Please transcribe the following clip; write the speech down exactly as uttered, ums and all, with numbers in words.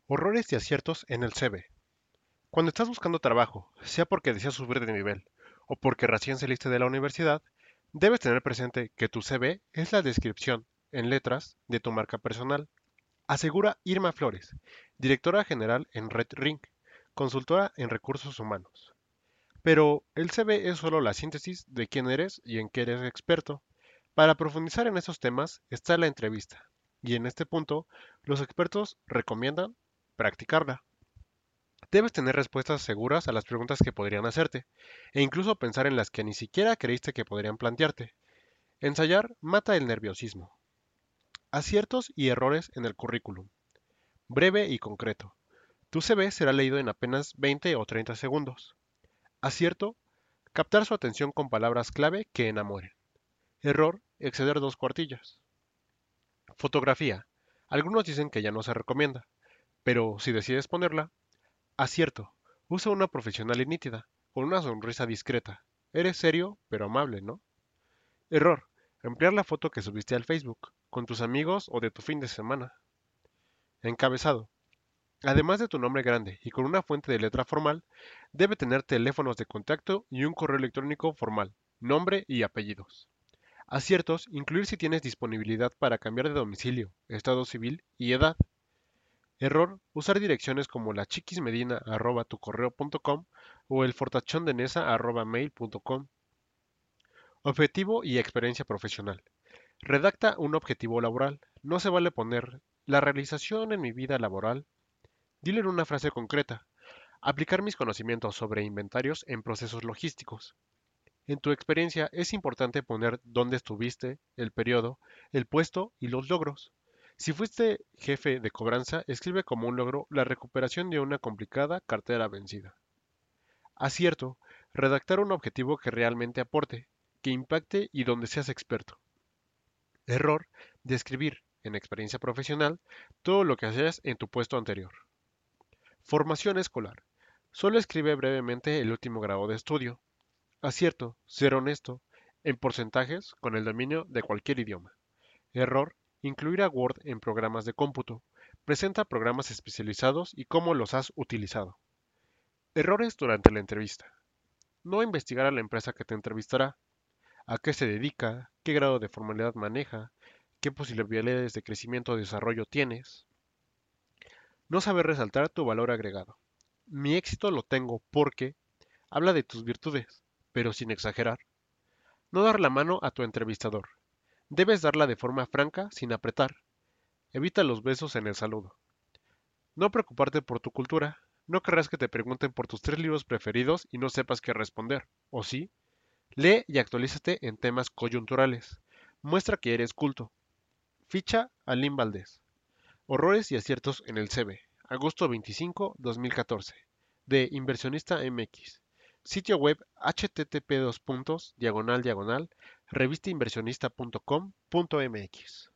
Horrores y aciertos en el C V. Cuando estás buscando trabajo, sea porque deseas subir de nivel o porque recién saliste de la universidad, debes tener presente que tu C V es la descripción, en letras, de tu marca personal. Asegura Irma Flores, directora general en Red Ring, consultora en recursos humanos. Pero el C V es solo la síntesis de quién eres y en qué eres experto. Para profundizar en esos temas está la entrevista, y en este punto los expertos recomiendan practicarla. Debes tener respuestas seguras a las preguntas que podrían hacerte, e incluso pensar en las que ni siquiera creíste que podrían plantearte. Ensayar mata el nerviosismo. Aciertos y errores en el currículum. Breve y concreto. Tu C V será leído en apenas veinte o treinta segundos. Acierto, captar su atención con palabras clave que enamoren. Error, exceder dos cuartillas. Fotografía. Algunos dicen que ya no se recomienda, pero si decides ponerla, acierto. Usa una profesional y nítida, con una sonrisa discreta. Eres serio, pero amable, ¿no? Error. Emplear la foto que subiste al Facebook, con tus amigos o de tu fin de semana. Encabezado. Además de tu nombre grande y con una fuente de letra formal, debe tener teléfonos de contacto y un correo electrónico formal, nombre y apellidos. Aciertos, incluir si tienes disponibilidad para cambiar de domicilio, estado civil y edad. Error, usar direcciones como la chiquismedina arroba tucorreo punto com o el fortachondenesa arroba mail punto com. Objetivo y experiencia profesional. Redacta un objetivo laboral. No se vale poner la realización en mi vida laboral. Dile en una frase concreta. Aplicar mis conocimientos sobre inventarios en procesos logísticos. En tu experiencia es importante poner dónde estuviste, el periodo, el puesto y los logros. Si fuiste jefe de cobranza, escribe como un logro la recuperación de una complicada cartera vencida. Acierto, redactar un objetivo que realmente aporte, que impacte y donde seas experto. Error, describir, en experiencia profesional, todo lo que hacías en tu puesto anterior. Formación escolar. Solo escribe brevemente el último grado de estudio. Acierto, ser honesto, en porcentajes con el dominio de cualquier idioma. Error, incluir a Word en programas de cómputo. Presenta programas especializados y cómo los has utilizado. Errores durante la entrevista. No investigar a la empresa que te entrevistará, a qué se dedica, qué grado de formalidad maneja, qué posibilidades de crecimiento o desarrollo tienes. No saber resaltar tu valor agregado. Mi éxito lo tengo porque habla de tus virtudes, pero sin exagerar. No dar la mano a tu entrevistador. Debes darla de forma franca, sin apretar. Evita los besos en el saludo. No preocuparte por tu cultura. No querrás que te pregunten por tus tres libros preferidos y no sepas qué responder. ¿O sí? Lee y actualízate en temas coyunturales. Muestra que eres culto. Ficha a Lynn Valdés. Horrores y aciertos en el C V. Agosto veinticinco, dos mil catorce. De Inversionista M X. Sitio web http dos puntos, diagonal diagonal revistainversionista punto com punto mx.